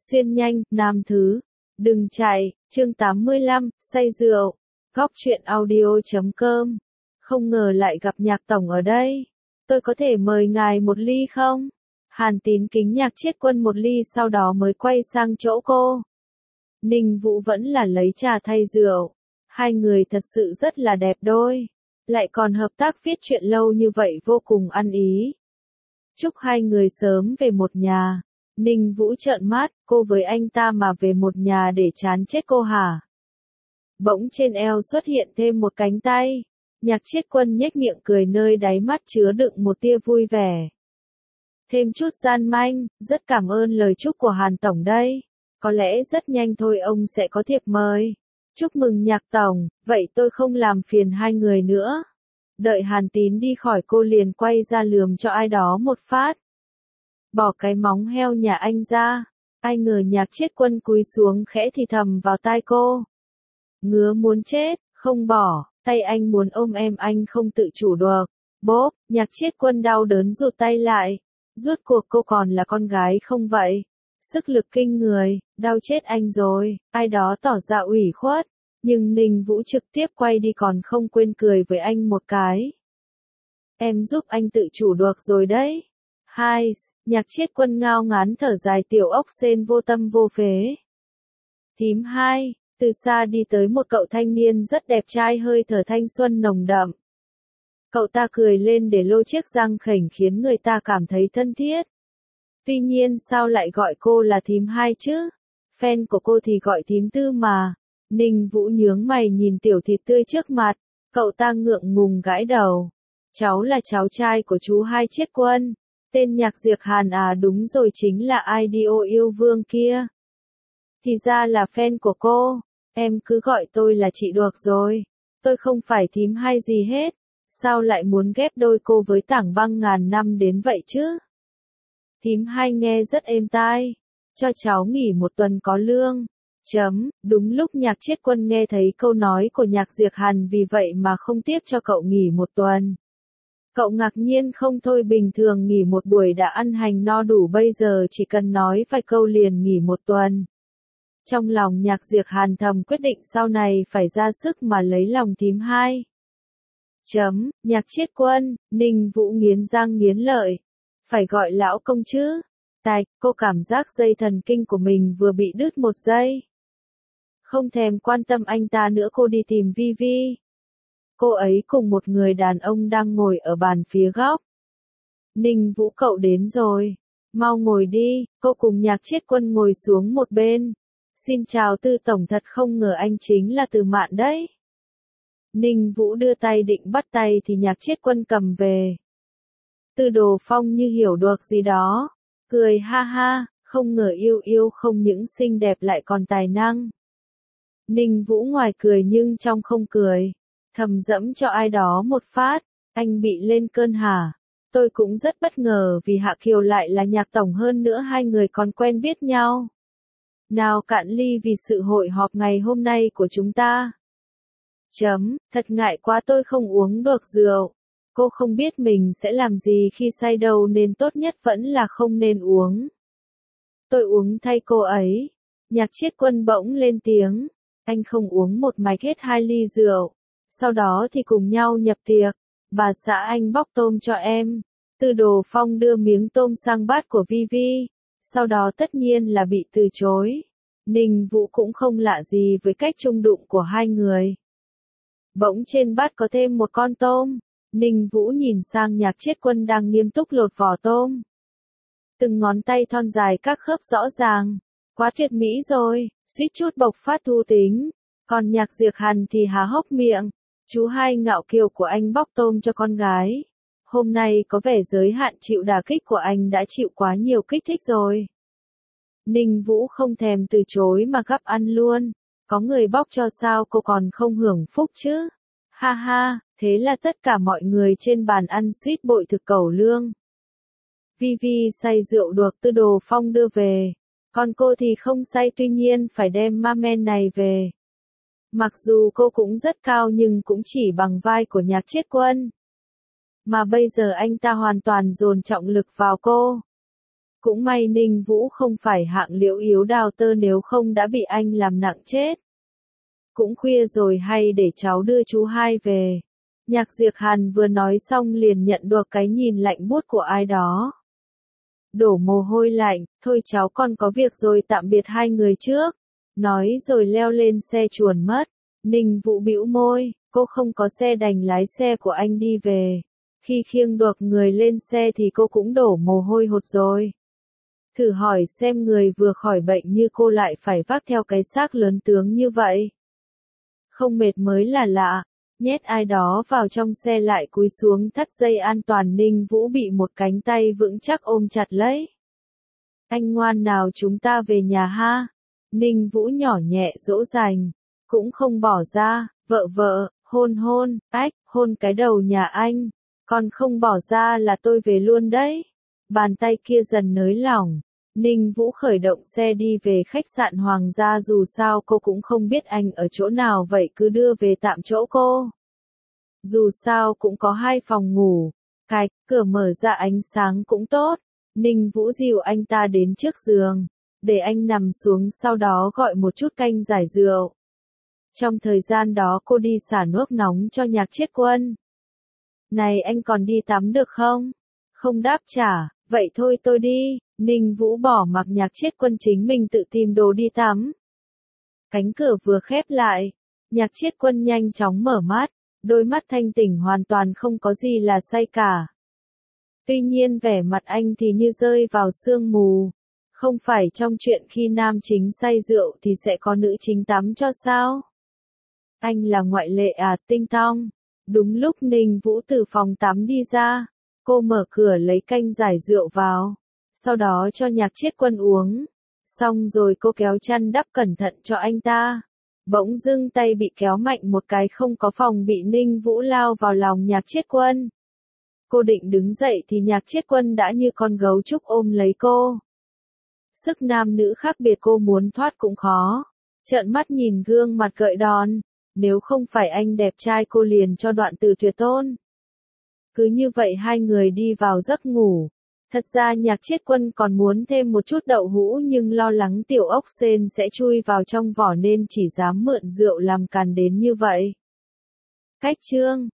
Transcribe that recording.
Xuyên nhanh, nam thứ. Đừng chạy, chương 85, say rượu. Góc truyện audio.com. Không ngờ lại gặp Nhạc tổng ở đây. Tôi có thể mời ngài một ly không? Hàn Tín kính Nhạc Chiết Quân một ly sau đó mới quay sang chỗ cô. Ninh Vũ vẫn là lấy trà thay rượu. Hai người thật sự rất là đẹp đôi. Lại còn hợp tác viết truyện lâu như vậy vô cùng ăn ý. Chúc hai người sớm về một nhà. Ninh Vũ trợn mắt, cô với anh ta mà về một nhà để chán chết cô hả? Bỗng trên eo xuất hiện thêm một cánh tay. Nhạc Chiết Quân nhếch miệng cười nơi đáy mắt chứa đựng một tia vui vẻ. Thêm chút gian manh, rất cảm ơn lời chúc của Hàn tổng đây. Có lẽ rất nhanh thôi ông sẽ có thiệp mời. Chúc mừng Nhạc tổng, vậy tôi không làm phiền hai người nữa. Đợi Hàn Tín đi khỏi cô liền quay ra lườm cho ai đó một phát. Bỏ cái móng heo nhà anh ra. Ai ngờ Nhạc Chiết Quân cúi xuống khẽ thì thầm vào tai cô. Ngứa muốn chết, không bỏ, tay anh muốn ôm em anh không tự chủ được. Bốp, Nhạc Chiết Quân đau đớn rụt tay lại. Rốt cuộc cô còn là con gái không vậy? Sức lực kinh người, đau chết anh rồi, ai đó tỏ ra ủy khuất. Nhưng Ninh Vũ trực tiếp quay đi còn không quên cười với anh một cái. Em giúp anh tự chủ được rồi đấy. Hai, Nhạc Chiết Quân ngao ngán thở dài tiểu ốc sên vô tâm vô phế. Thím hai, từ xa đi tới một cậu thanh niên rất đẹp trai hơi thở thanh xuân nồng đậm. Cậu ta cười lên để lôi chiếc răng khểnh khiến người ta cảm thấy thân thiết. Tuy nhiên sao lại gọi cô là thím hai chứ? Fan của cô thì gọi thím tư mà. Ninh Vũ nhướng mày nhìn tiểu thịt tươi trước mặt, cậu ta ngượng ngùng gãi đầu. Cháu là cháu trai của chú Hai Chiết Quân. Tên Nhạc Diệc Hàn à, đúng rồi, chính là idol yêu vương kia. Thì ra là fan của cô, em cứ gọi tôi là chị được rồi. Tôi không phải thím hay gì hết, sao lại muốn ghép đôi cô với Tảng Băng ngàn năm đến vậy chứ? Thím hai nghe rất êm tai, cho cháu nghỉ một tuần có lương. Đúng lúc Nhạc Chiết Quân nghe thấy câu nói của Nhạc Diệc Hàn vì vậy mà không tiếc cho cậu nghỉ một tuần. Cậu ngạc nhiên không thôi, bình thường nghỉ một buổi đã ăn hành no đủ, bây giờ chỉ cần nói vài câu liền nghỉ một tuần. Trong lòng Nhạc Diệc Hàn thầm quyết định sau này phải ra sức mà lấy lòng thím hai. Nhạc Chiết Quân, Ninh Vũ nghiến răng nghiến lợi. Phải gọi lão công chứ. Tạch, cô cảm giác dây thần kinh của mình vừa bị đứt một giây. Không thèm quan tâm anh ta nữa, cô đi tìm Vi Vi. Cô ấy cùng một người đàn ông đang ngồi ở bàn phía góc. Ninh Vũ, cậu đến rồi. Mau ngồi đi. Cô cùng Nhạc Chiết Quân ngồi xuống một bên. Xin chào Tư tổng, thật không ngờ anh chính là Từ Mạn đấy. Ninh Vũ đưa tay định bắt tay thì Nhạc Chiết Quân cầm về. Tư Đồ Phong như hiểu được gì đó. Cười ha ha, không ngờ yêu yêu không những xinh đẹp lại còn tài năng. Ninh Vũ ngoài cười nhưng trong không cười. Thầm dẫm cho ai đó một phát. Anh bị lên cơn hả? Tôi cũng rất bất ngờ vì Hạ Kiều lại là Nhạc tổng, hơn nữa hai người còn quen biết nhau. Nào cạn ly vì sự hội họp ngày hôm nay của chúng ta. Thật ngại quá, tôi không uống được rượu. Cô không biết mình sẽ làm gì khi say đâu nên tốt nhất vẫn là không nên uống. Tôi uống thay cô ấy. Nhạc Chiết Quân bỗng lên tiếng. Anh không uống một mạch hết 2 ly rượu. Sau đó thì cùng nhau nhập tiệc. Bà xã anh bóc tôm cho em. Tư Đồ Phong đưa miếng tôm sang bát của Vi Vi. Sau đó tất nhiên là bị từ chối. Ninh Vũ cũng không lạ gì với cách chung đụng của hai người. Bỗng trên bát có thêm một con tôm. Ninh Vũ nhìn sang Nhạc Chiết Quân đang nghiêm túc lột vỏ tôm. Từng ngón tay thon dài các khớp rõ ràng. Quá tuyệt mỹ rồi, suýt chút bộc phát thú tính. Còn Nhạc Diệc Hàn thì há hốc miệng. Chú Hai ngạo kiều của anh bóc tôm cho con gái. Hôm nay có vẻ giới hạn chịu đả kích của anh đã chịu quá nhiều kích thích rồi. Ninh Vũ không thèm từ chối mà gắp ăn luôn. Có người bóc cho sao cô còn không hưởng phúc chứ? Ha ha, thế là tất cả mọi người trên bàn ăn suýt bội thực cẩu lương. Vi Vi say rượu được Tư Đồ Phong đưa về. Còn cô thì không say, tuy nhiên phải đem ma men này về. Mặc dù cô cũng rất cao nhưng cũng chỉ bằng vai của Nhạc Chiết Quân. Mà bây giờ anh ta hoàn toàn dồn trọng lực vào cô. Cũng may Ninh Vũ không phải hạng liễu yếu đào tơ, nếu không đã bị anh làm nặng chết. Cũng khuya rồi, hay để cháu đưa chú hai về. Nhạc Diệc Hàn vừa nói xong liền nhận được cái nhìn lạnh buốt của ai đó. Đổ mồ hôi lạnh, thôi cháu con có việc rồi, tạm biệt hai người trước. Nói rồi leo lên xe chuồn mất. Ninh Vũ bĩu môi, cô không có xe đành lái xe của anh đi về. Khi khiêng được người lên xe thì cô cũng đổ mồ hôi hột rồi. Thử hỏi xem người vừa khỏi bệnh như cô lại phải vác theo cái xác lớn tướng như vậy. Không mệt mới là lạ. Nhét ai đó vào trong xe lại cúi xuống thắt dây an toàn, Ninh Vũ bị một cánh tay vững chắc ôm chặt lấy. Anh ngoan nào, chúng ta về nhà ha. Ninh Vũ nhỏ nhẹ dỗ dành. Cũng không bỏ ra, vợ, hôn, hôn cái đầu nhà anh. Còn không bỏ ra là tôi về luôn đấy. Bàn tay kia dần nới lỏng. Ninh Vũ khởi động xe đi về khách sạn Hoàng gia, dù sao cô cũng không biết anh ở chỗ nào, vậy cứ đưa về tạm chỗ cô. Dù sao cũng có 2 phòng ngủ. Cạch, cửa mở ra ánh sáng cũng tốt. Ninh Vũ dìu anh ta đến trước giường. Để anh nằm xuống, sau đó gọi một chút canh giải rượu. Trong thời gian đó cô đi xả nước nóng cho Nhạc Chiết Quân. Này anh còn đi tắm được không? Không đáp trả, vậy thôi tôi đi. Ninh Vũ bỏ mặc Nhạc Chiết Quân chính mình tự tìm đồ đi tắm. Cánh cửa vừa khép lại, Nhạc Chiết Quân nhanh chóng mở mắt, đôi mắt thanh tỉnh hoàn toàn không có gì là say cả. Tuy nhiên vẻ mặt anh thì như rơi vào sương mù. Không phải trong chuyện khi nam chính say rượu thì sẽ có nữ chính tắm cho sao? Anh là ngoại lệ à, Tinh Tong? Đúng lúc Ninh Vũ từ phòng tắm đi ra, cô mở cửa lấy canh giải rượu vào, sau đó cho Nhạc Chiết Quân uống. Xong rồi cô kéo chăn đắp cẩn thận cho anh ta. Bỗng dưng tay bị kéo mạnh một cái, không có phòng bị, Ninh Vũ lao vào lòng Nhạc Chiết Quân. Cô định đứng dậy thì Nhạc Chiết Quân đã như con gấu trúc ôm lấy cô. Sức nam nữ khác biệt, cô muốn thoát cũng khó. Trợn mắt nhìn gương mặt gợi đòn. Nếu không phải anh đẹp trai cô liền cho đoạn từ tuyệt tôn. Cứ như vậy hai người đi vào giấc ngủ. Thật ra Nhạc Chiết Quân còn muốn thêm một chút đậu hũ, nhưng lo lắng tiểu ốc sên sẽ chui vào trong vỏ nên chỉ dám mượn rượu làm càn đến như vậy. Cách chương